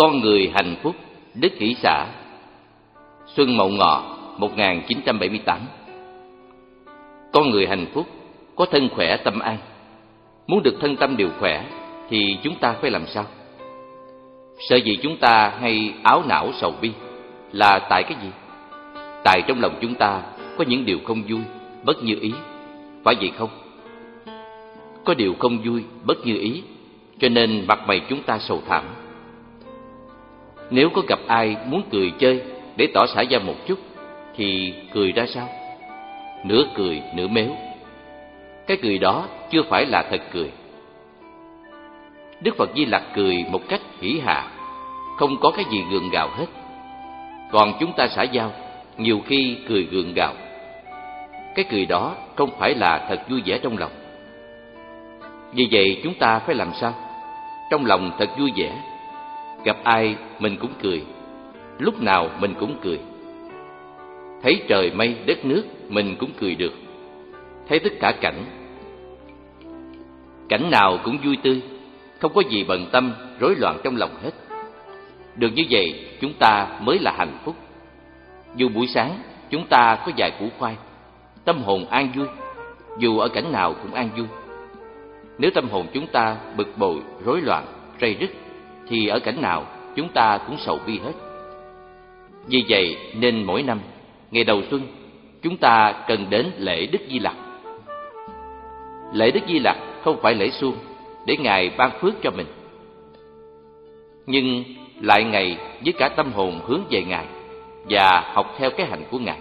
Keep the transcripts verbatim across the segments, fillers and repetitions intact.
Con người hạnh phúc, Đức Hỷ Xả. Xuân Mậu Ngọ một nghìn chín trăm bảy mươi tám. Con người hạnh phúc có thân khỏe tâm an. Muốn được thân tâm đều khỏe thì chúng ta phải làm sao? Sợ gì chúng ta hay áo não sầu bi là tại cái gì? Tại trong lòng chúng ta có những điều không vui, bất như ý, phải vậy không? Có điều không vui, bất như ý, cho nên mặt mày chúng ta sầu thảm. Nếu có gặp ai muốn cười chơi để tỏ xã giao một chút thì cười ra sao? Nửa cười nửa mếu. Cái cười đó chưa phải là thật cười. Đức Phật Di Lặc cười một cách hỉ hạ, không có cái gì gượng gạo hết. Còn chúng ta xã giao nhiều khi cười gượng gạo. Cái cười đó không phải là thật vui vẻ trong lòng. Vì vậy chúng ta phải làm sao? Trong lòng thật vui vẻ. Gặp ai mình cũng cười, lúc nào mình cũng cười. Thấy trời mây đất nước mình cũng cười được. Thấy tất cả cảnh, cảnh nào cũng vui tươi, không có gì bận tâm, rối loạn trong lòng hết. Được như vậy chúng ta mới là hạnh phúc. Dù buổi sáng chúng ta có vài củ khoai, tâm hồn an vui. Dù ở cảnh nào cũng an vui. Nếu tâm hồn chúng ta bực bội, rối loạn, ray rứt thì ở cảnh nào chúng ta cũng sầu bi hết. Vì vậy nên mỗi năm ngày đầu xuân chúng ta cần đến lễ Đức Di Lặc. Lễ Đức Di Lặc không phải lễ suông để Ngài ban phước cho mình, nhưng lại ngày với cả tâm hồn hướng về Ngài và học theo cái hạnh của Ngài.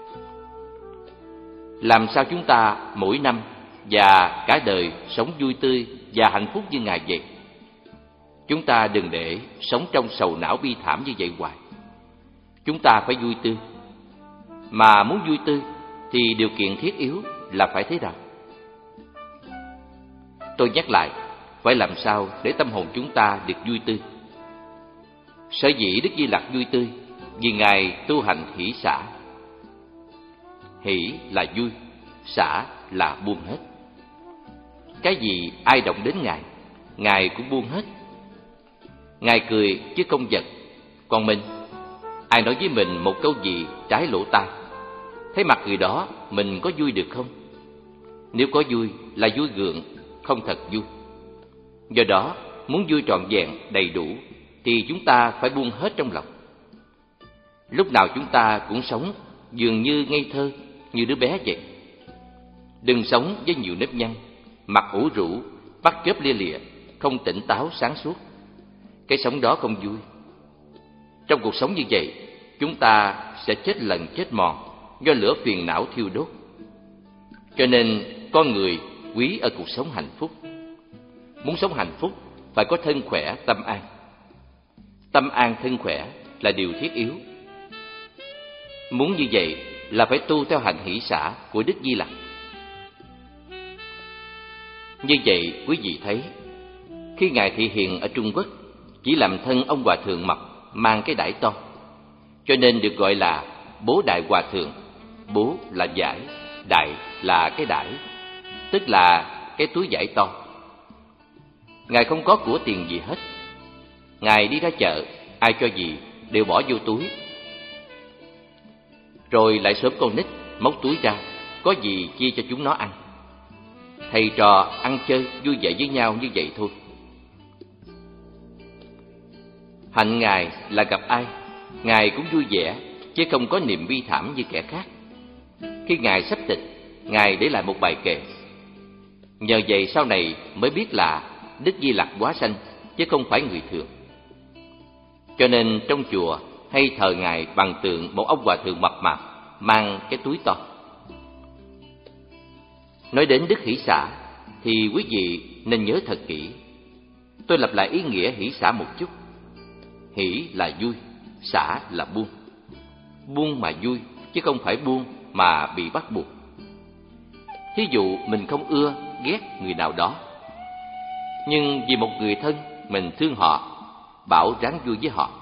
Làm sao chúng ta mỗi năm và cả đời sống vui tươi và hạnh phúc như Ngài vậy? Chúng ta đừng để sống trong sầu não bi thảm như vậy hoài. Chúng ta phải vui tươi. Mà muốn vui tươi thì điều kiện thiết yếu là phải thế nào? Tôi nhắc lại, phải làm sao để tâm hồn chúng ta được vui tươi. Sở dĩ Đức Di Lặc vui tươi vì Ngài tu hành hỷ xả. Hỷ là vui, xả là buông hết. Cái gì ai động đến Ngài, Ngài cũng buông hết. Ngài cười chứ không giận. Còn mình, ai nói với mình một câu gì trái lỗ tai, thấy mặt người đó mình có vui được không? Nếu có vui là vui gượng, không thật vui. Do đó muốn vui trọn vẹn đầy đủ thì chúng ta phải buông hết trong lòng. Lúc nào chúng ta cũng sống dường như ngây thơ, như đứa bé vậy. Đừng sống với nhiều nếp nhăn, mặt ủ rũ, mắt chớp lia lịa, không tỉnh táo sáng suốt. Cái sống đó không vui. Trong cuộc sống như vậy, chúng ta sẽ chết lần chết mòn do lửa phiền não thiêu đốt. Cho nên con người quý ở cuộc sống hạnh phúc. Muốn sống hạnh phúc phải có thân khỏe tâm an. Tâm an thân khỏe là điều thiết yếu. Muốn như vậy là phải tu theo hạnh hỷ xả của Đức Di Lặc. Như vậy quý vị thấy, khi Ngài thị hiện ở Trung Quốc chỉ làm thân ông hòa thượng mập mang cái đải to, cho nên được gọi là bố đại hòa thượng. Bố là giải, đại là cái đải, tức là cái túi vải to. Ngài không có của tiền gì hết. Ngài đi ra chợ, ai cho gì đều bỏ vô túi, rồi lại sớm con nít móc túi ra, có gì chia cho chúng nó ăn. Thầy trò ăn chơi vui vẻ với nhau như vậy thôi. Hạnh Ngài là gặp ai Ngài cũng vui vẻ, chứ không có niềm bi thảm như kẻ khác. Khi Ngài sắp tịch, Ngài để lại một bài kệ. Nhờ vậy sau này mới biết là Đức Di Lặc hóa sanh, chứ không phải người thường. Cho nên trong chùa hay thờ Ngài bằng tượng một ông hòa thượng mập mạp mang cái túi to. Nói đến Đức Hỷ Xả thì quý vị nên nhớ thật kỹ. Tôi lặp lại ý nghĩa hỷ xả một chút. Hỷ là vui, xả là buông. Buông mà vui, chứ không phải buông mà bị bắt buộc. Thí dụ mình không ưa, ghét người nào đó, nhưng vì một người thân mình thương họ, bảo ráng vui với họ.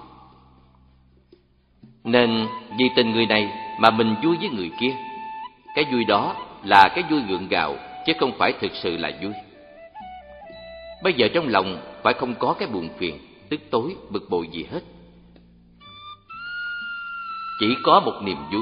Nên vì tình người này mà mình vui với người kia. Cái vui đó là cái vui gượng gạo, chứ không phải thực sự là vui. Bây giờ trong lòng phải không có cái buồn phiền, tức tối, bực bội gì hết. Chỉ có một niềm vui.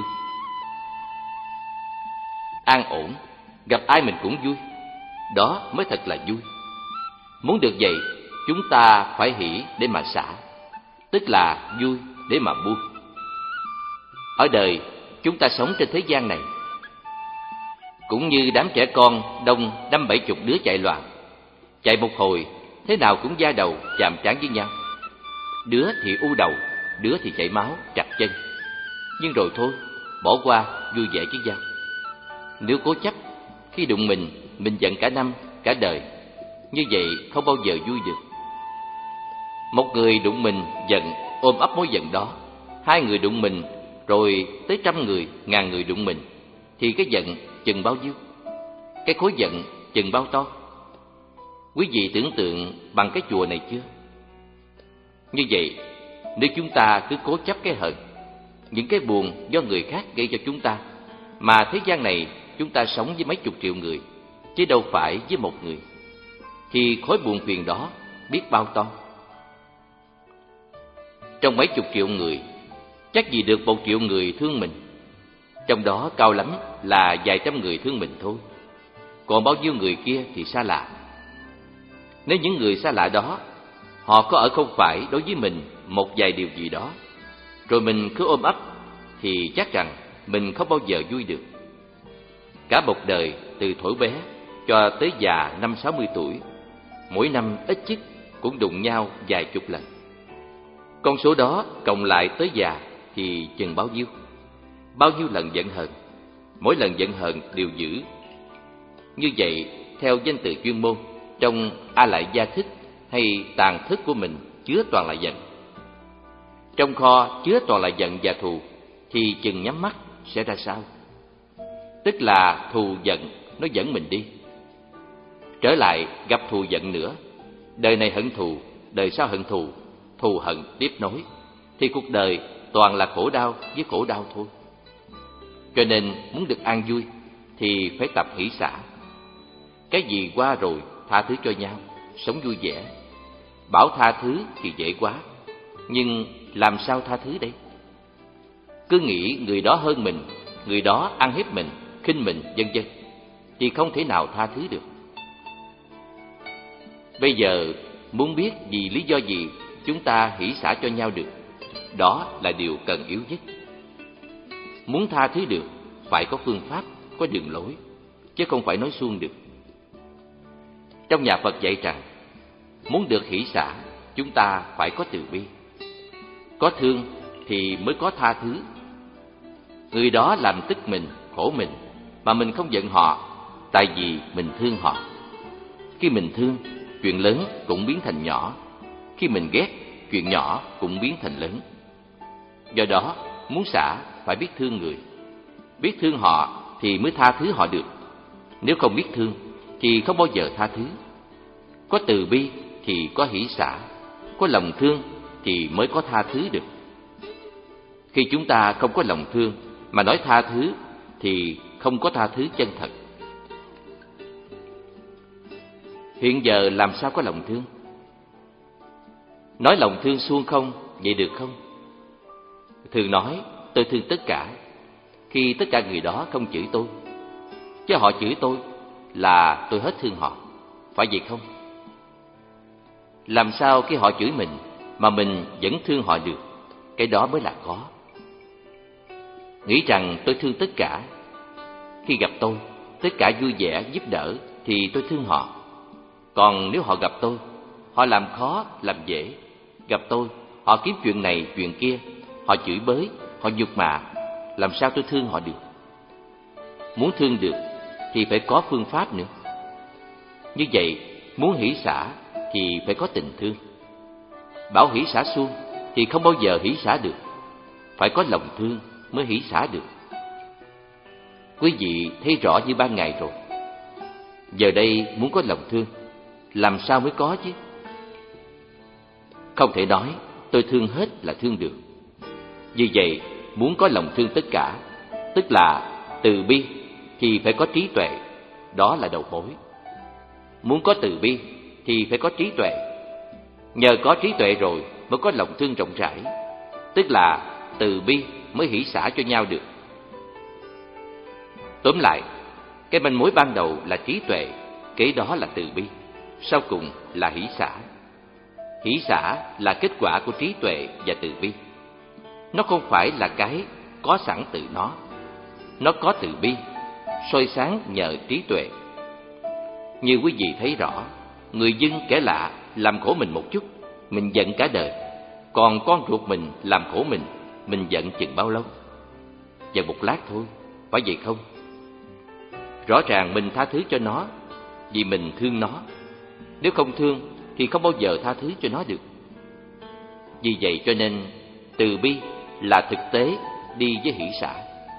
An ổn, gặp ai mình cũng vui. Đó mới thật là vui. Muốn được vậy, chúng ta phải hỷ để mà xả, tức là vui để mà buông. Ở đời, chúng ta sống trên thế gian này cũng như đám trẻ con đông năm bảy chục đứa chạy loạn. Chạy một hồi, thế nào cũng va đầu, chạm trán với nhau. Đứa thì u đầu, đứa thì chảy máu, trật chân. Nhưng rồi thôi, bỏ qua, vui vẻ với nhau. Nếu cố chấp, khi đụng mình, mình giận cả năm, cả đời. Như vậy không bao giờ vui được. Một người đụng mình, giận, ôm ấp mối giận đó. Hai người đụng mình, rồi tới trăm người, ngàn người đụng mình, thì cái giận chừng bao nhiêu? Cái khối giận chừng bao to? Quý vị tưởng tượng bằng cái chùa này chưa? Như vậy, nếu chúng ta cứ cố chấp cái hận, những cái buồn do người khác gây cho chúng ta, mà thế gian này chúng ta sống với mấy chục triệu người, chứ đâu phải với một người, thì khối buồn phiền đó biết bao to. Trong mấy chục triệu người, chắc gì được một triệu người thương mình. Trong đó cao lắm là vài trăm người thương mình thôi. Còn bao nhiêu người kia thì xa lạ. Nếu những người xa lạ đó, họ có ở không phải đối với mình một vài điều gì đó, rồi mình cứ ôm ấp, thì chắc rằng mình không bao giờ vui được. Cả một đời, từ thuở bé cho tới già năm sáu mươi tuổi, mỗi năm ít nhất cũng đụng nhau vài chục lần. Con số đó cộng lại tới già thì chừng bao nhiêu? Bao nhiêu lần giận hờn, mỗi lần giận hờn đều dữ. Như vậy, theo danh từ chuyên môn, trong A Lại Gia Thức hay tàn thức của mình chứa toàn là giận. Trong kho chứa toàn là giận và thù, thì chừng nhắm mắt sẽ ra sao? Tức là thù giận nó dẫn mình đi. Trở lại gặp thù giận nữa, đời này hận thù, đời sau hận thù, thù hận tiếp nối, thì cuộc đời toàn là khổ đau với khổ đau thôi. Cho nên muốn được an vui thì phải tập hỷ xả. Cái gì qua rồi tha thứ cho nhau, sống vui vẻ. Bảo tha thứ thì dễ quá, nhưng làm sao tha thứ đây? Cứ nghĩ người đó hơn mình, người đó ăn hiếp mình, khinh mình, vân vân, thì không thể nào tha thứ được. Bây giờ muốn biết vì lý do gì chúng ta hỷ xả cho nhau được, đó là điều cần yếu nhất. Muốn tha thứ được, phải có phương pháp, có đường lối, chứ không phải nói suông được. Trong nhà Phật dạy rằng, muốn được hỷ xả, chúng ta phải có từ bi. Có thương thì mới có tha thứ. Người đó làm tức mình, khổ mình, mà mình không giận họ, tại vì mình thương họ. Khi mình thương, chuyện lớn cũng biến thành nhỏ. Khi mình ghét, chuyện nhỏ cũng biến thành lớn. Do đó, muốn xả phải biết thương người. Biết thương họ thì mới tha thứ họ được. Nếu không biết thương thì không bao giờ tha thứ. Có từ bi thì có hỷ xả, có lòng thương thì mới có tha thứ được. Khi chúng ta không có lòng thương mà nói tha thứ thì không có tha thứ chân thật. Hiện giờ làm sao có lòng thương? Nói lòng thương suông không, vậy được không? Thường nói tôi thương tất cả, khi tất cả người đó không chửi tôi. Chứ họ chửi tôi là tôi hết thương họ, phải vậy không? Làm sao khi họ chửi mình mà mình vẫn thương họ được? Cái đó mới là khó. Nghĩ rằng tôi thương tất cả, khi gặp tôi tất cả vui vẻ giúp đỡ thì tôi thương họ. Còn nếu họ gặp tôi, họ làm khó làm dễ, gặp tôi họ kiếm chuyện này chuyện kia, họ chửi bới, họ nhục mạ, làm sao tôi thương họ được? Muốn thương được thì phải có phương pháp nữa. Như vậy, muốn hỷ xả thì phải có tình thương. Bảo hỷ xả suông thì không bao giờ hỷ xả được. Phải có lòng thương mới hỷ xả được. Quý vị thấy rõ như ban ngày rồi. Giờ đây muốn có lòng thương, làm sao mới có chứ? Không thể nói tôi thương hết là thương được. Vì vậy, muốn có lòng thương tất cả, tức là từ bi, thì phải có trí tuệ, đó là đầu mối. Muốn có từ bi thì phải có trí tuệ. Nhờ có trí tuệ rồi mới có lòng thương rộng rãi, tức là từ bi mới hỷ xả cho nhau được. Tóm lại, cái manh mối ban đầu là trí tuệ, kế đó là từ bi, sau cùng là hỷ xả. Hỷ xả là kết quả của trí tuệ và từ bi. Nó không phải là cái có sẵn từ nó. Nó có từ bi, soi sáng nhờ trí tuệ. Như quý vị thấy rõ, người dân kẻ lạ làm khổ mình một chút, mình giận cả đời. Còn con ruột mình làm khổ mình, mình giận chừng bao lâu? Giận một lát thôi, phải vậy không? Rõ ràng mình tha thứ cho nó vì mình thương nó. Nếu không thương thì không bao giờ tha thứ cho nó được. Vì vậy cho nên từ bi là thực tế đi với hỷ xả.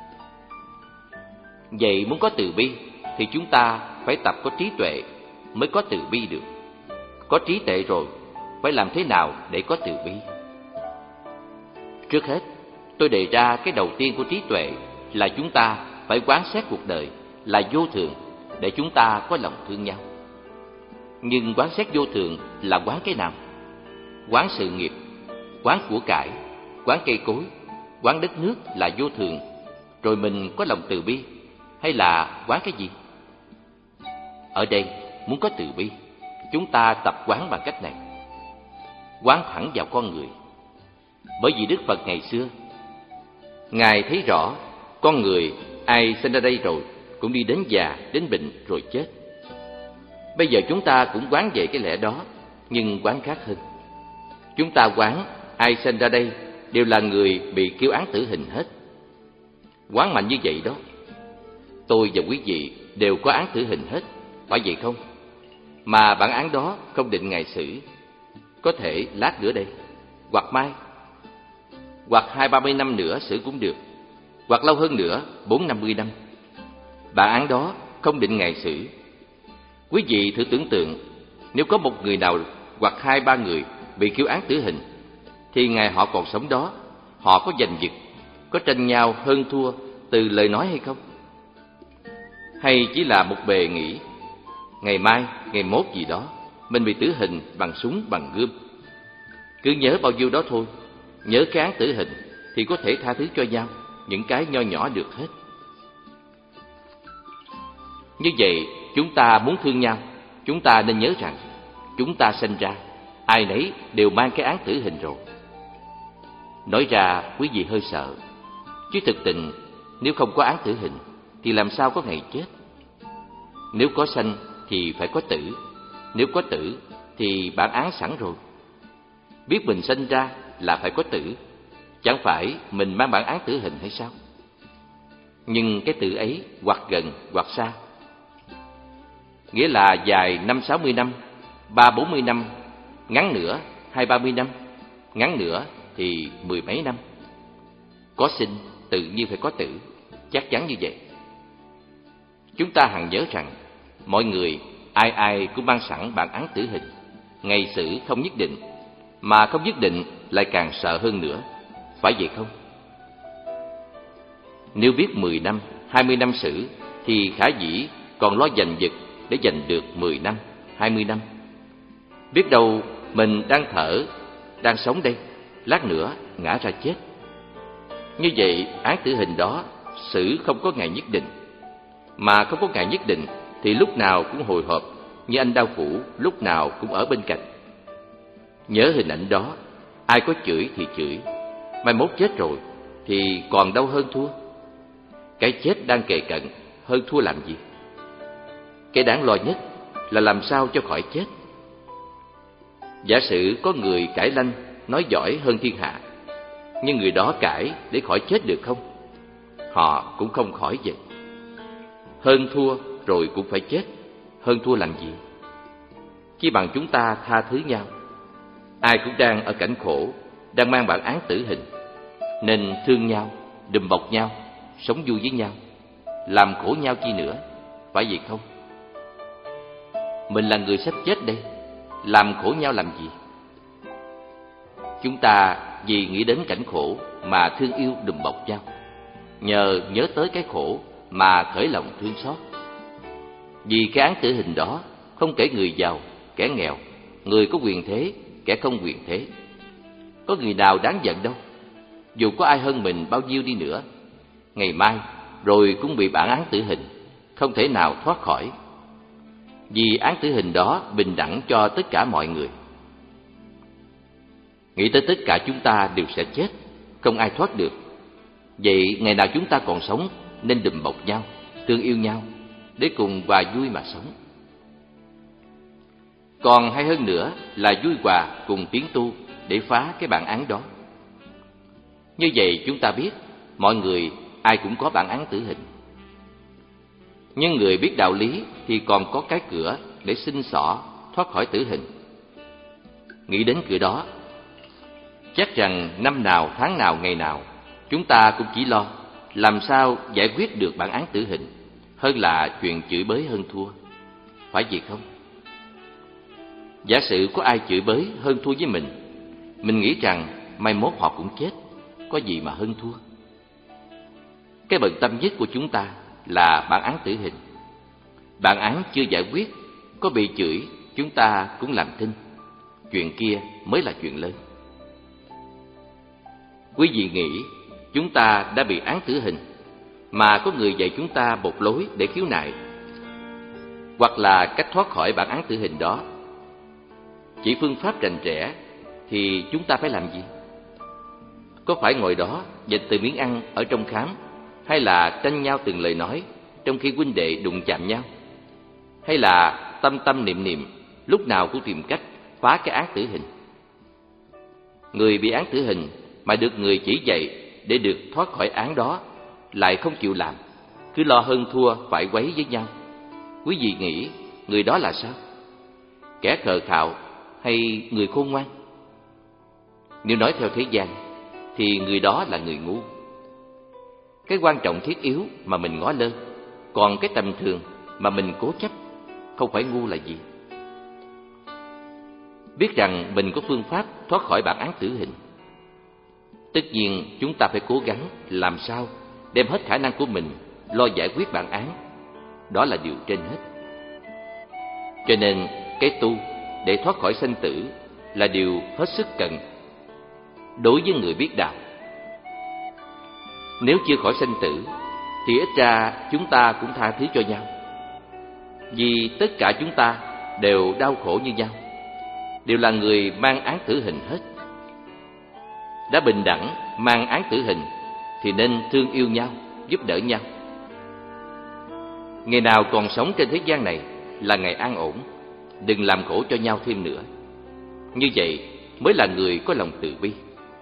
Vậy muốn có từ bi thì chúng ta phải tập có trí tuệ mới có từ bi được. Có trí tuệ rồi, phải làm thế nào để có từ bi? Trước hết, tôi đề ra cái đầu tiên của trí tuệ là chúng ta phải quán xét cuộc đời là vô thường để chúng ta có lòng thương nhau. Nhưng quán xét vô thường là quán cái nào? Quán sự nghiệp, quán của cải, quán cây cối, quán đất nước là vô thường, rồi mình có lòng từ bi, hay là quán cái gì? Ở đây, muốn có từ bi, chúng ta tập quán bằng cách này. Quán thẳng vào con người. Bởi vì Đức Phật ngày xưa, Ngài thấy rõ con người ai sinh ra đây rồi cũng đi đến già, đến bệnh rồi chết. Bây giờ chúng ta cũng quán về cái lẽ đó, nhưng quán khác hơn. Chúng ta quán ai sinh ra đây đều là người bị kêu án tử hình hết. Quán mạnh như vậy đó. Tôi và quý vị đều có án tử hình hết, phải vậy không? Mà bản án đó không định ngày xử, có thể lát nữa đây, hoặc mai, hoặc hai ba mươi năm nữa xử cũng được, hoặc lâu hơn nữa, bốn năm mươi năm. Bản án đó không định ngày xử. Quý vị thử tưởng tượng, nếu có một người nào hoặc hai ba người bị kêu án tử hình, thì ngày họ còn sống đó, họ có giành giật, có tranh nhau hơn thua từ lời nói hay không? Hay chỉ là một bề nghĩ, ngày mai, ngày mốt gì đó, mình bị tử hình bằng súng, bằng gươm. Cứ nhớ bao nhiêu đó thôi, nhớ cái án tử hình thì có thể tha thứ cho nhau những cái nho nhỏ được hết. Như vậy, chúng ta muốn thương nhau, chúng ta nên nhớ rằng chúng ta sinh ra, ai nấy đều mang cái án tử hình rồi. Nói ra quý vị hơi sợ, chứ thực tình nếu không có án tử hình thì làm sao có ngày chết? Nếu có sanh thì phải có tử, nếu có tử thì bản án sẵn rồi. Biết mình sinh ra là phải có tử, chẳng phải mình mang bản án tử hình hay sao? Nhưng cái tử ấy hoặc gần hoặc xa, nghĩa là dài năm sáu mươi năm, ba bốn mươi năm, ngắn nữa hai ba mươi năm, ngắn nữa thì mười mấy năm. Có sinh tự nhiên phải có tử, chắc chắn như vậy. Chúng ta hằng nhớ rằng mọi người ai ai cũng mang sẵn bản án tử hình, ngày xử không nhất định, mà không nhất định lại càng sợ hơn nữa, phải vậy không? Nếu biết mười năm, hai mươi năm xử thì khả dĩ còn lo giành giật để giành được mười năm, hai mươi năm. Biết đâu mình đang thở, đang sống đây, lát nữa ngã ra chết. Như vậy án tử hình đó xử không có ngày nhất định, mà không có ngày nhất định thì lúc nào cũng hồi hộp, như anh đau phủ lúc nào cũng ở bên cạnh. Nhớ hình ảnh đó, ai có chửi thì chửi, mai mốt chết rồi thì còn đau hơn thua. Cái chết đang kề cận, hơn thua làm gì? Cái đáng lo nhất là làm sao cho khỏi chết. Giả sử có người cãi lanh, nói giỏi hơn thiên hạ, nhưng người đó cãi để khỏi chết được không? Họ cũng không khỏi vậy. Hơn thua rồi cũng phải chết, hơn thua làm gì? Chỉ bằng chúng ta tha thứ nhau. Ai cũng đang ở cảnh khổ, đang mang bản án tử hình, nên thương nhau, đùm bọc nhau, sống vui với nhau, làm khổ nhau chi nữa, phải vậy không? Mình là người sắp chết đây, làm khổ nhau làm gì? Chúng ta vì nghĩ đến cảnh khổ mà thương yêu đùm bọc nhau, nhờ nhớ tới cái khổ mà khởi lòng thương xót. Vì cái án tử hình đó không kể người giàu, kẻ nghèo, người có quyền thế, kẻ không quyền thế. Có người nào đáng giận đâu. Dù có ai hơn mình bao nhiêu đi nữa, ngày mai rồi cũng bị bản án tử hình, không thể nào thoát khỏi. Vì án tử hình đó bình đẳng cho tất cả mọi người. Nghĩ tới tất cả chúng ta đều sẽ chết, không ai thoát được. Vậy ngày nào chúng ta còn sống nên đùm bọc nhau, thương yêu nhau, để cùng hòa vui mà sống. Còn hay hơn nữa là vui hòa cùng tiến tu để phá cái bản án đó. Như vậy chúng ta biết mọi người ai cũng có bản án tử hình. Nhưng người biết đạo lý thì còn có cái cửa để xin xỏ thoát khỏi tử hình. Nghĩ đến cửa đó, chắc rằng năm nào, tháng nào, ngày nào chúng ta cũng chỉ lo làm sao giải quyết được bản án tử hình hơn là chuyện chửi bới hơn thua. Phải vậy không? Giả sử có ai chửi bới hơn thua với mình, mình nghĩ rằng mai mốt họ cũng chết, có gì mà hơn thua. Cái bận tâm nhất của chúng ta là bản án tử hình. Bản án chưa giải quyết, có bị chửi chúng ta cũng làm thinh. Chuyện kia mới là chuyện lớn. Quý vị nghĩ chúng ta đã bị án tử hình mà có người dạy chúng ta một lối để khiếu nại, hoặc là cách thoát khỏi bản án tử hình đó. Chỉ phương pháp rành rẽ thì chúng ta phải làm gì? Có phải ngồi đó giật từ miếng ăn ở trong khám, hay là tranh nhau từng lời nói trong khi huynh đệ đụng chạm nhau, hay là tâm tâm niệm niệm lúc nào cũng tìm cách phá cái án tử hình? Người bị án tử hình mà được người chỉ dạy để được thoát khỏi án đó lại không chịu làm, cứ lo hơn thua phải quấy với nhau. Quý vị nghĩ người đó là sao? Kẻ khờ khạo hay người khôn ngoan? Nếu nói theo thế gian thì người đó là người ngu. Cái quan trọng thiết yếu mà mình ngó lơ, còn cái tầm thường mà mình cố chấp, không phải ngu là gì? Biết rằng mình có phương pháp thoát khỏi bản án tử hình, tất nhiên chúng ta phải cố gắng làm sao đem hết khả năng của mình lo giải quyết bản án. Đó là điều trên hết. Cho nên cái tu để thoát khỏi sanh tử là điều hết sức cần đối với người biết đạo. Nếu chưa khỏi sanh tử thì ít ra chúng ta cũng tha thứ cho nhau. Vì tất cả chúng ta đều đau khổ như nhau, đều là người mang án tử hình hết. Đã bình đẳng mang án tử hình thì nên thương yêu nhau, giúp đỡ nhau. Ngày nào còn sống trên thế gian này là ngày an ổn, đừng làm khổ cho nhau thêm nữa. Như vậy mới là người có lòng từ bi.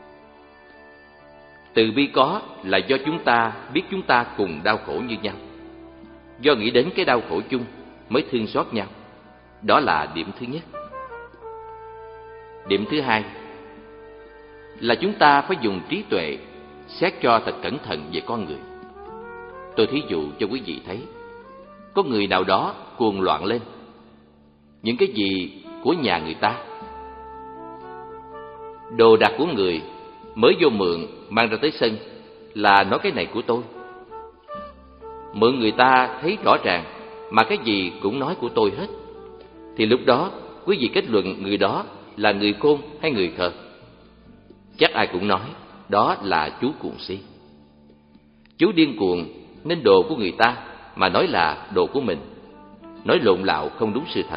Từ bi có là do chúng ta biết chúng ta cùng đau khổ như nhau, do nghĩ đến cái đau khổ chung mới thương xót nhau. Đó là điểm thứ nhất. Điểm thứ hai là chúng ta phải dùng trí tuệ xét cho thật cẩn thận về con người. Tôi thí dụ cho quý vị thấy, có người nào đó cuồng loạn lên, những cái gì của nhà người ta, đồ đạc của người mới vô mượn mang ra tới sân là nói cái này của tôi. Mượn người ta thấy rõ ràng mà cái gì cũng nói của tôi hết, thì lúc đó quý vị kết luận người đó là người khôn hay người khờ? Chắc ai cũng nói đó là chú cuồng si. Chú điên cuồng nên đồ của người ta mà nói là đồ của mình, nói lộn lạo không đúng sự thật.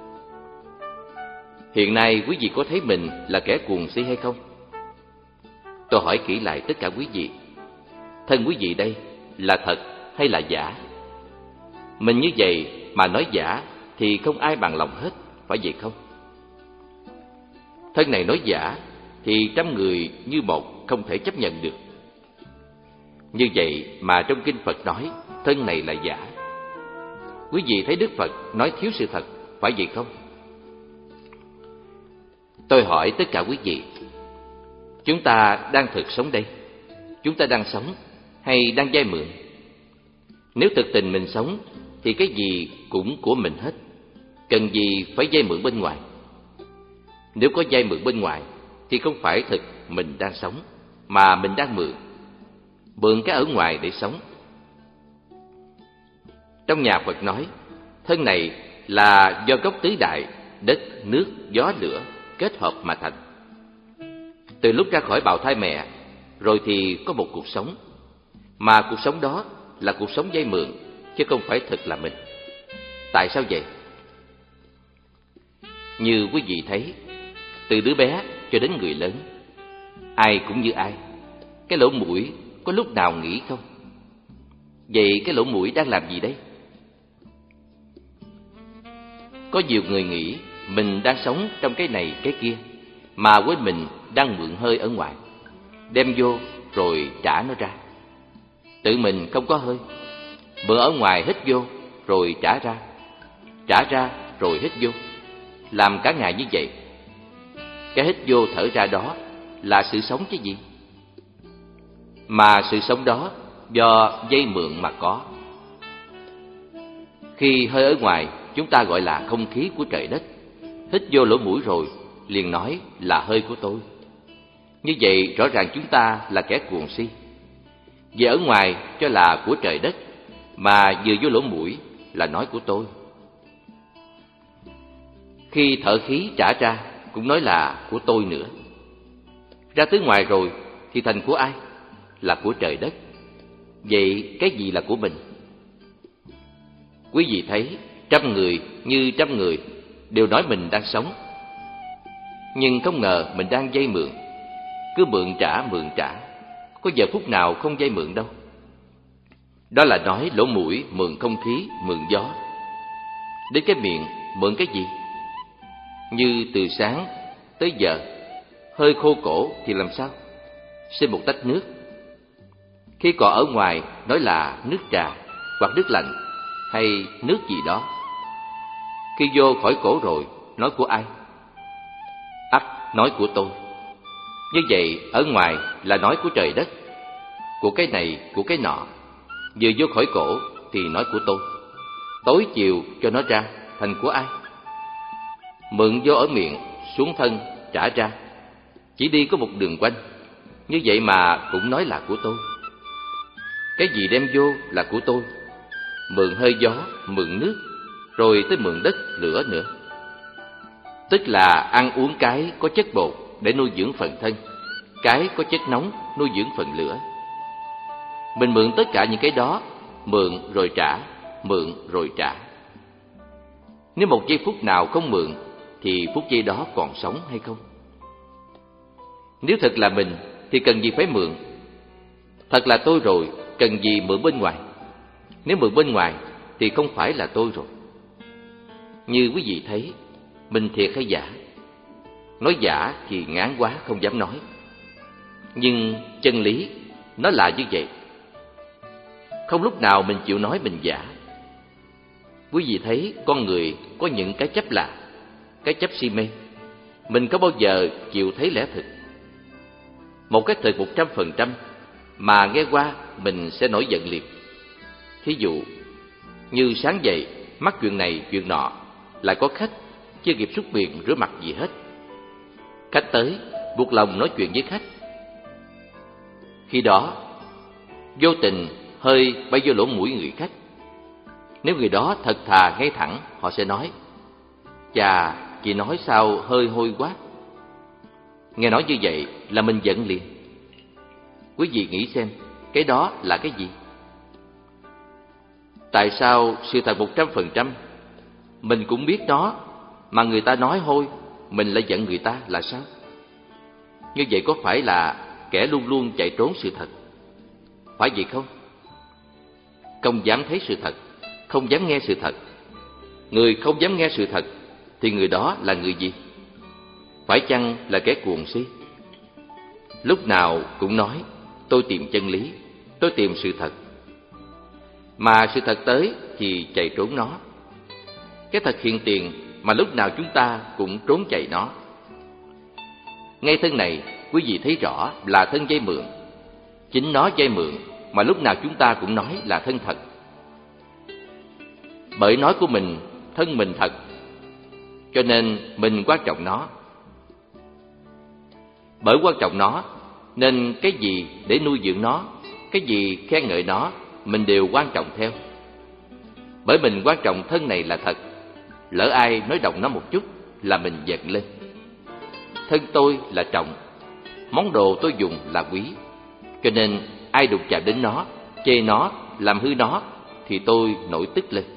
Hiện nay quý vị có thấy mình là kẻ cuồng si hay không? Tôi hỏi kỹ lại tất cả quý vị, thân quý vị đây là thật hay là giả? Mình như vậy mà nói giả thì không ai bằng lòng hết, phải vậy không? Thân này nói giả thì trăm người như một không thể chấp nhận được. Như vậy mà trong kinh Phật nói thân này là giả. Quý vị thấy Đức Phật nói thiếu sự thật, phải vậy không? Tôi hỏi tất cả quý vị, chúng ta đang thực sống đây? Chúng ta đang sống hay đang vay mượn? Nếu thực tình mình sống thì cái gì cũng của mình hết, cần gì phải vay mượn bên ngoài? Nếu có vay mượn bên ngoài thì không phải thực mình đang sống, mà mình đang mượn. Mượn cái ở ngoài để sống. Trong nhà Phật nói, thân này là do gốc tứ đại, đất, nước, gió, lửa, kết hợp mà thành. Từ lúc ra khỏi bào thai mẹ, rồi thì có một cuộc sống, mà cuộc sống đó là cuộc sống vay mượn, chứ không phải thực là mình. Tại sao vậy? Như quý vị thấy, từ đứa bé cho đến người lớn, ai cũng như ai. Cái lỗ mũi có lúc nào nghỉ không? Vậy cái lỗ mũi đang làm gì đây? Có nhiều người nghĩ mình đang sống trong cái này cái kia, mà với mình đang mượn hơi ở ngoài, đem vô rồi trả nó ra. Tự mình không có hơi, mượn ở ngoài hít vô rồi trả ra, trả ra rồi hít vô, làm cả ngày như vậy. Cái hít vô thở ra đó là sự sống chứ gì? Mà sự sống đó do vay mượn mà có. Khi hơi ở ngoài chúng ta gọi là không khí của trời đất, hít vô lỗ mũi rồi liền nói là hơi của tôi. Như vậy rõ ràng chúng ta là kẻ cuồng si. Về ở ngoài cho là của trời đất, mà vừa vô lỗ mũi là nói của tôi. Khi thở khí trả ra cũng nói là của tôi nữa. Ra tới ngoài rồi thì thành của ai? Là của trời đất. Vậy cái gì là của mình? Quý vị thấy trăm người như trăm người đều nói mình đang sống, nhưng không ngờ mình đang vay mượn. Cứ mượn trả mượn trả, có giờ phút nào không vay mượn đâu. Đó là nói lỗ mũi mượn không khí, mượn gió. Đến cái miệng mượn cái gì? Như từ sáng tới giờ hơi khô cổ thì làm sao? Xin một tách nước. Khi còn ở ngoài nói là nước trà hoặc nước lạnh hay nước gì đó. Khi vô khỏi cổ rồi nói của ai? Ắt nói của tôi. Như vậy ở ngoài là nói của trời đất, của cái này của cái nọ. Vừa vô khỏi cổ thì nói của tôi. Tối chiều cho nó ra thành của ai? Mượn vô ở miệng, xuống thân, trả ra. Chỉ đi có một đường quanh, như vậy mà cũng nói là của tôi. Cái gì đem vô là của tôi. Mượn hơi gió, mượn nước, rồi tới mượn đất, lửa nữa. Tức là ăn uống cái có chất bột để nuôi dưỡng phần thân, cái có chất nóng nuôi dưỡng phần lửa. Mình mượn tất cả những cái đó, mượn rồi trả, mượn rồi trả. Nếu một giây phút nào không mượn thì phút giây đó còn sống hay không? Nếu thật là mình thì cần gì phải mượn? Thật là tôi rồi, cần gì mượn bên ngoài? Nếu mượn bên ngoài thì không phải là tôi rồi. Như quý vị thấy, mình thiệt hay giả? Nói giả thì ngán quá không dám nói. Nhưng chân lý nó là như vậy. Không lúc nào mình chịu nói mình giả. Quý vị thấy con người có những cái chấp lạ, cái chấp si mê. Mình có bao giờ chịu thấy lẽ thực? Một cái thực một trăm phần trăm mà nghe qua mình sẽ nổi giận liền. Thí dụ như sáng dậy mắc chuyện này chuyện nọ, lại có khách chưa kịp súc miệng rửa mặt gì hết. Khách tới buộc lòng nói chuyện với khách. Khi đó vô tình hơi bay vô lỗ mũi người khách. Nếu người đó thật thà ngay thẳng, họ sẽ nói: chà, chị nói sao hơi hôi quá. Nghe nói như vậy là mình giận liền. Quý vị nghĩ xem, cái đó là cái gì? Tại sao sự thật một trăm phần trăm mình cũng biết đó, mà người ta nói hôi, mình lại giận người ta là sao? Như vậy có phải là kẻ luôn luôn chạy trốn sự thật? Phải vậy không? Không dám thấy sự thật, không dám nghe sự thật. Người không dám nghe sự thật thì người đó là người gì? Phải chăng là kẻ cuồng si? Lúc nào cũng nói tôi tìm chân lý, tôi tìm sự thật. Mà sự thật tới thì chạy trốn nó. Cái thật hiện tiền mà lúc nào chúng ta cũng trốn chạy nó. Ngay thân này quý vị thấy rõ là thân vay mượn. Chính nó vay mượn mà lúc nào chúng ta cũng nói là thân thật. Bởi nói của mình, thân mình thật, cho nên mình quan trọng nó. Bởi quan trọng nó nên cái gì để nuôi dưỡng nó, cái gì khen ngợi nó, mình đều quan trọng theo. Bởi mình quan trọng thân này là thật, lỡ ai nói động nó một chút là mình giận lên. thân tôi là trọng, món đồ tôi dùng là quý, cho nên ai đụng chạm đến nó, chê nó, làm hư nó thì tôi nổi tức lên.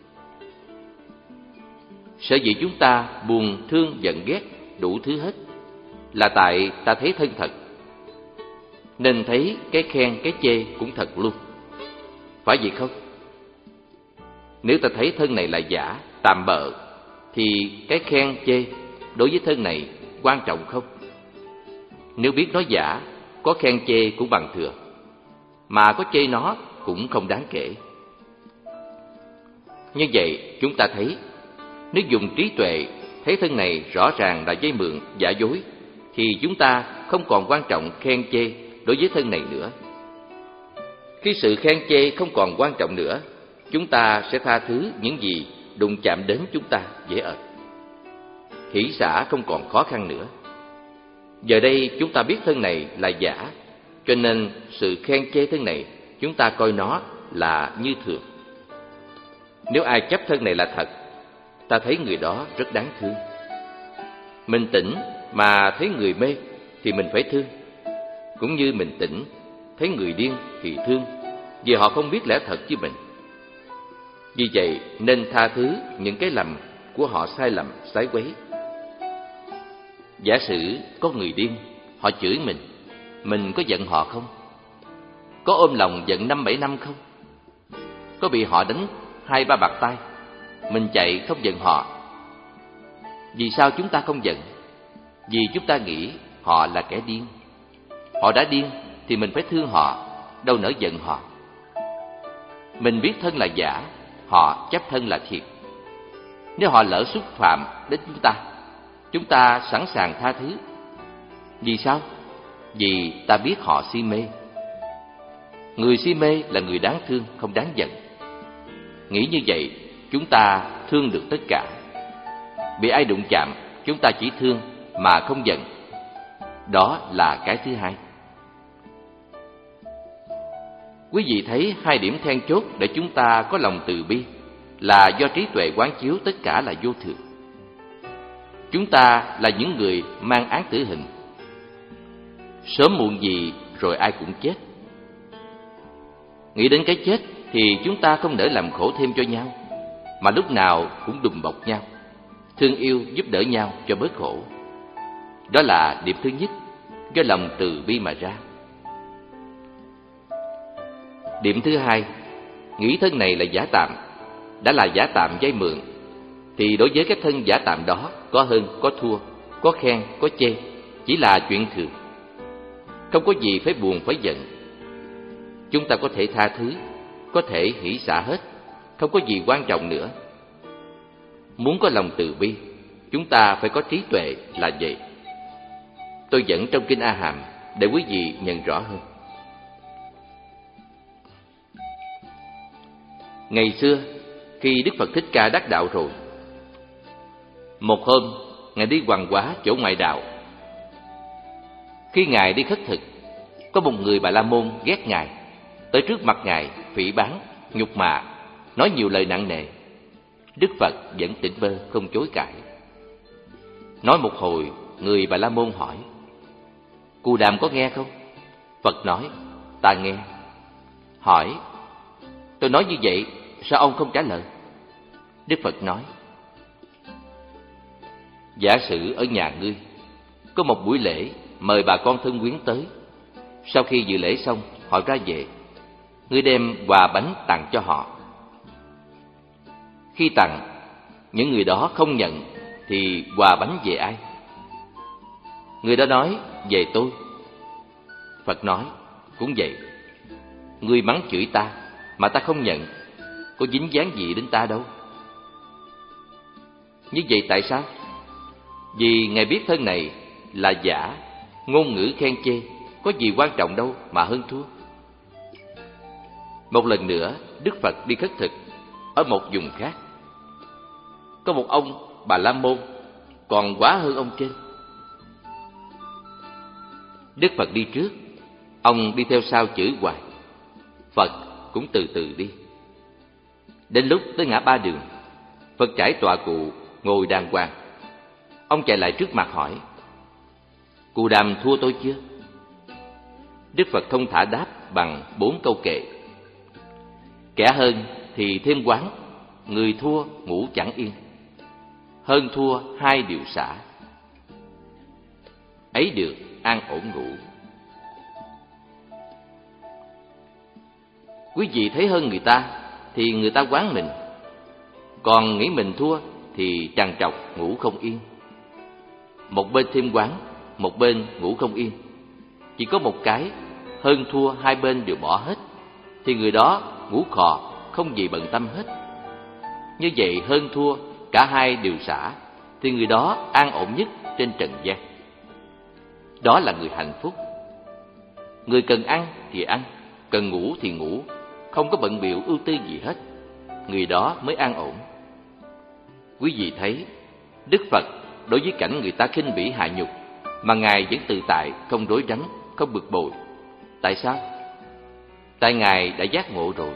Sở dĩ chúng ta buồn, thương, giận, ghét đủ thứ hết là tại ta thấy thân thật, nên thấy cái khen cái chê cũng thật luôn, phải vậy không? Nếu ta thấy thân này là giả, tạm bợ, thì cái khen chê đối với thân này quan trọng không? Nếu biết nó giả, có khen chê cũng bằng thừa, mà có chê nó cũng không đáng kể. Như vậy chúng ta thấy, nếu dùng trí tuệ thấy thân này rõ ràng là dây mượn, giả dối, thì chúng ta không còn quan trọng khen chê đối với thân này nữa. Khi sự khen chê không còn quan trọng nữa, chúng ta sẽ tha thứ những gì đụng chạm đến chúng ta dễ ợt. Hỷ xả không còn khó khăn nữa. Giờ đây chúng ta biết thân này là giả, cho nên sự khen chê thân này chúng ta coi nó là như thường. Nếu ai chấp thân này là thật, ta thấy người đó rất đáng thương. Mình tỉnh mà thấy người mê thì mình phải thương, cũng như mình tỉnh thấy người điên thì thương, vì họ không biết lẽ thật với mình. Vì vậy nên tha thứ những cái lầm của họ sai lầm, sái quấy. Giả sử có người điên, họ chửi mình, mình có giận họ không? Có ôm lòng giận năm bảy năm không? Có bị họ đánh hai ba bạt tay, mình chạy không giận họ. Vì sao chúng ta không giận? Vì chúng ta nghĩ họ là kẻ điên. Họ đã điên thì mình phải thương họ, đâu nỡ giận họ. Mình biết thân là giả, họ chấp thân là thiệt. Nếu họ lỡ xúc phạm đến chúng ta, chúng ta sẵn sàng tha thứ. Vì sao? Vì ta biết họ si mê. Người si mê là người đáng thương, không đáng giận. Nghĩ như vậy, chúng ta thương được tất cả. Bị ai đụng chạm, chúng ta chỉ thương mà không giận. Đó là cái thứ hai. Quý vị thấy hai điểm then chốt để chúng ta có lòng từ bi là do trí tuệ quán chiếu tất cả là vô thường. Chúng ta là những người mang án tử hình. Sớm muộn gì rồi ai cũng chết. Nghĩ đến cái chết thì chúng ta không nỡ làm khổ thêm cho nhau, mà lúc nào cũng đùm bọc nhau, thương yêu giúp đỡ nhau cho bớt khổ. Đó là điểm thứ nhất, do lòng từ bi mà ra. Điểm thứ hai, nghĩ thân này là giả tạm. Đã là giả tạm vay mượn, thì đối với cái thân giả tạm đó, có hơn, có thua, có khen, có chê, chỉ là chuyện thường. Không có gì phải buồn, phải giận. Chúng ta có thể tha thứ, có thể hỷ xả hết, không có gì quan trọng nữa. Muốn có lòng từ bi, chúng ta phải có trí tuệ là vậy. Tôi dẫn trong Kinh A Hàm để quý vị nhận rõ hơn. Ngày xưa, khi Đức Phật Thích Ca đắc đạo rồi, một hôm, Ngài đi hoằng hóa chỗ ngoại đạo. Khi Ngài đi khất thực, có một người Bà La Môn ghét Ngài, tới trước mặt Ngài phỉ báng, nhục mạ, nói nhiều lời nặng nề. Đức Phật vẫn tỉnh bơ không chối cãi. Nói một hồi, người Bà La Môn hỏi: Cù Đàm có nghe không? Phật nói: Ta nghe. Hỏi: Tôi nói như vậy, sao ông không trả lời? Đức Phật nói: Giả sử ở nhà ngươi có một buổi lễ, mời bà con thân quyến tới. Sau khi dự lễ xong, họ ra về, ngươi đem quà bánh tặng cho họ. Khi tặng, những người đó không nhận thì quà bánh về ai? Người đó nói: Về tôi. Phật nói: Cũng vậy. Ngươi mắng chửi ta mà ta không nhận, có dính dáng gì đến ta đâu. Như vậy tại sao? Vì Ngài biết thân này là giả, ngôn ngữ khen chê, có gì quan trọng đâu mà hơn thua. Một lần nữa, Đức Phật đi khất thực ở một vùng khác. Có một ông Bà La Môn còn quá hơn ông trên. Đức Phật đi trước, ông đi theo sau chửi hoài. Phật cũng từ từ đi. Đến lúc tới ngã ba đường, Phật trải tọa cụ ngồi đàng hoàng. Ông chạy lại trước mặt hỏi: Cù Đàm thua tôi chưa? Đức Phật thông thả đáp bằng bốn câu kệ. Kẻ hơn thì thêm quán, người thua ngủ chẳng yên. Hơn thua hai điều xả, ấy được an ổn ngủ. Quý vị thấy hơn người ta thì người ta quán mình, còn nghĩ mình thua thì trằn trọc ngủ không yên. Một bên thêm quán, một bên ngủ không yên. Chỉ có một cái, hơn thua hai bên đều bỏ hết, thì người đó ngủ khò, không gì bận tâm hết. Như vậy hơn thua cả hai đều xả, thì người đó an ổn nhất trên trần gian. Đó là người hạnh phúc. Người cần ăn thì ăn, cần ngủ thì ngủ, không có bận bịu ưu tư gì hết. Người đó mới an ổn. Quý vị thấy, Đức Phật đối với cảnh người ta khinh bỉ hạ nhục mà Ngài vẫn tự tại, không rối rắm, không bực bội. Tại sao? Tại Ngài đã giác ngộ rồi.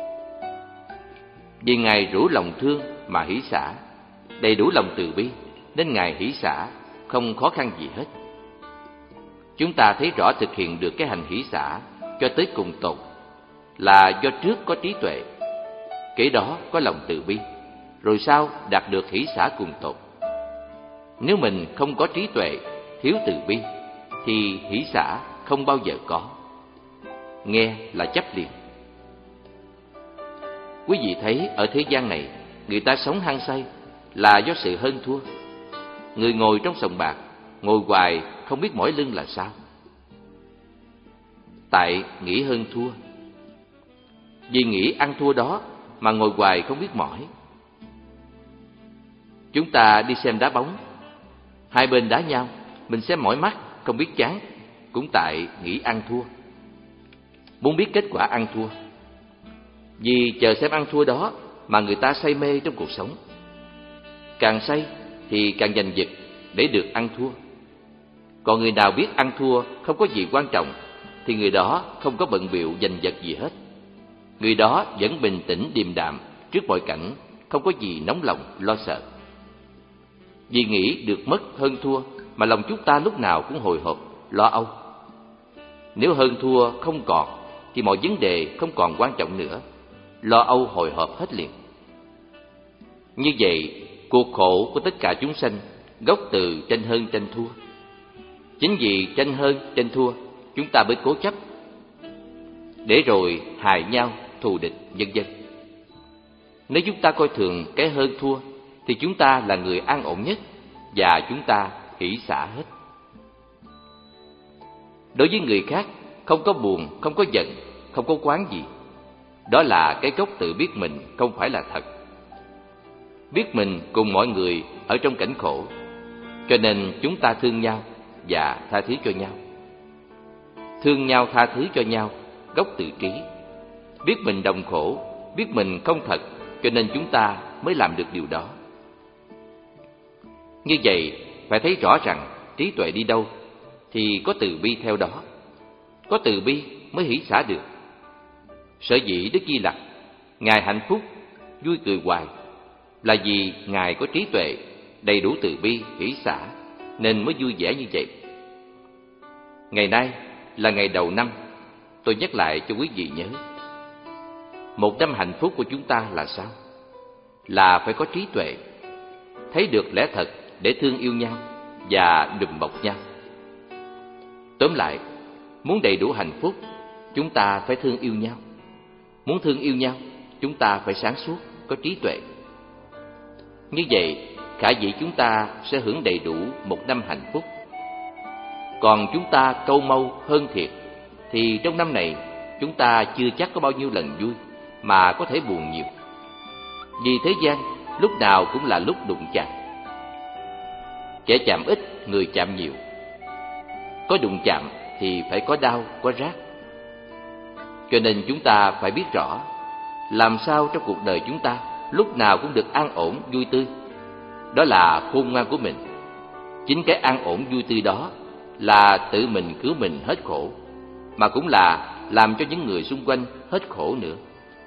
Vì Ngài rủ lòng thương mà hỷ xả, đầy đủ lòng từ bi, nên Ngài hỷ xả, không khó khăn gì hết. Chúng ta thấy rõ thực hiện được cái hành hỷ xả cho tới cùng tột là do trước có trí tuệ, kế đó có lòng từ bi, rồi sau đạt được hỷ xả cùng tột. Nếu mình không có trí tuệ, thiếu từ bi, thì hỷ xả không bao giờ có. Nghe là chấp liền. Quý vị thấy ở thế gian này, người ta sống hăng say là do sự hơn thua. Người ngồi trong sòng bạc, ngồi hoài không biết mỏi lưng là sao? Tại nghĩ hơn thua. Vì nghĩ ăn thua đó mà ngồi hoài không biết mỏi. Chúng ta đi xem đá bóng, hai bên đá nhau, mình xem mỏi mắt, không biết chán, cũng tại nghĩ ăn thua. Muốn biết kết quả ăn thua. Vì chờ xem ăn thua đó mà người ta say mê trong cuộc sống. Càng say thì càng giành giật để được ăn thua. Còn người nào biết ăn thua không có gì quan trọng thì người đó không có bận bịu giành giật gì hết. Người đó vẫn bình tĩnh điềm đạm trước mọi cảnh, không có gì nóng lòng lo sợ. Vì nghĩ được mất hơn thua mà lòng chúng ta lúc nào cũng hồi hộp, lo âu. Nếu hơn thua không còn thì mọi vấn đề không còn quan trọng nữa, lo âu hồi hộp hết liền. Như vậy, cuộc khổ của tất cả chúng sanh gốc từ tranh hơn tranh thua. Chính vì tranh hơn tranh thua, chúng ta mới cố chấp, để rồi hại nhau, thù địch, vân vân. Nếu chúng ta coi thường cái hơn thua, thì chúng ta là người an ổn nhất và chúng ta hỷ xả hết. Đối với người khác, không có buồn, không có giận, không có quán gì. Đó là cái gốc tự biết mình không phải là thật. Biết mình cùng mọi người ở trong cảnh khổ, cho nên chúng ta thương nhau và tha thứ cho nhau. Thương nhau tha thứ cho nhau, gốc tự trí. Biết mình đồng khổ, biết mình không thật, cho nên chúng ta mới làm được điều đó. Như vậy, phải thấy rõ rằng trí tuệ đi đâu thì có từ bi theo đó. Có từ bi mới hỷ xả được. Sở dĩ Đức Di Lặc Ngài hạnh phúc, vui cười hoài là vì Ngài có trí tuệ, đầy đủ từ bi, hỷ xả, nên mới vui vẻ như vậy. Ngày nay là ngày đầu năm, tôi nhắc lại cho quý vị nhớ. Một năm hạnh phúc của chúng ta là sao? Là phải có trí tuệ, thấy được lẽ thật để thương yêu nhau và đùm bọc nhau. Tóm lại, muốn đầy đủ hạnh phúc, chúng ta phải thương yêu nhau. Muốn thương yêu nhau, chúng ta phải sáng suốt, có trí tuệ. Như vậy, khả dĩ chúng ta sẽ hưởng đầy đủ một năm hạnh phúc. Còn chúng ta câu mâu hơn thiệt, thì trong năm này chúng ta chưa chắc có bao nhiêu lần vui, mà có thể buồn nhiều. Vì thế gian lúc nào cũng là lúc đụng chạm. Kẻ chạm ít, người chạm nhiều. Có đụng chạm thì phải có đau, có rát. Cho nên chúng ta phải biết rõ, làm sao trong cuộc đời chúng ta lúc nào cũng được an ổn, vui tươi. Đó là khôn ngoan của mình. Chính cái an ổn vui tươi đó là tự mình cứu mình hết khổ, mà cũng là làm cho những người xung quanh hết khổ nữa.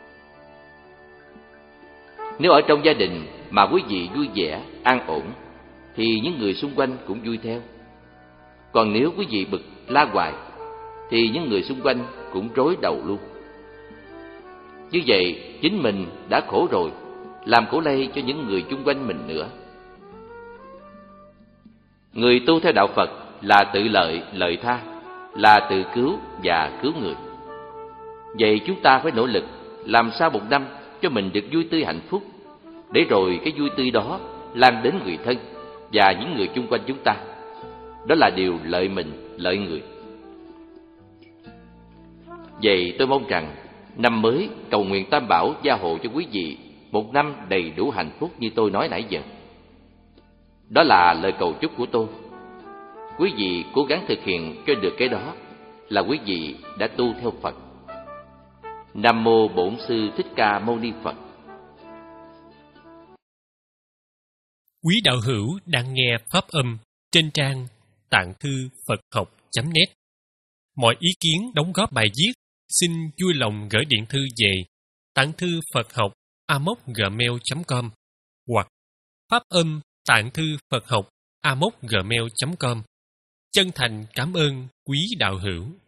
Nếu ở trong gia đình mà quý vị vui vẻ, an ổn, thì những người xung quanh cũng vui theo. Còn nếu quý vị bực la hoài thì những người xung quanh cũng rối đầu luôn. Như vậy chính mình đã khổ rồi, làm khổ lây cho những người chung quanh mình nữa. Người tu theo đạo Phật là tự lợi, lợi tha, là tự cứu và cứu người. Vậy chúng ta phải nỗ lực làm sao một năm cho mình được vui tươi hạnh phúc, để rồi cái vui tươi đó lan đến người thân và những người chung quanh chúng ta. Đó là điều lợi mình, lợi người. Vậy tôi mong rằng năm mới cầu nguyện Tam Bảo gia hộ cho quý vị một năm đầy đủ hạnh phúc như tôi nói nãy giờ. Đó là lời cầu chúc của tôi. Quý vị cố gắng thực hiện cho được cái đó là quý vị đã tu theo Phật. Nam mô Bổn Sư Thích Ca Mâu Ni Phật. Quý đạo hữu đang nghe pháp âm trên trang tạng thư Phật học chấm net. Mọi ý kiến đóng góp bài viết xin vui lòng gửi điện thư về tạng thư Phật học a mốc gmail chấm com hoặc pháp âm tạng thư Phật học a mốc gmail chấm com. Chân thành cảm ơn quý đạo hữu.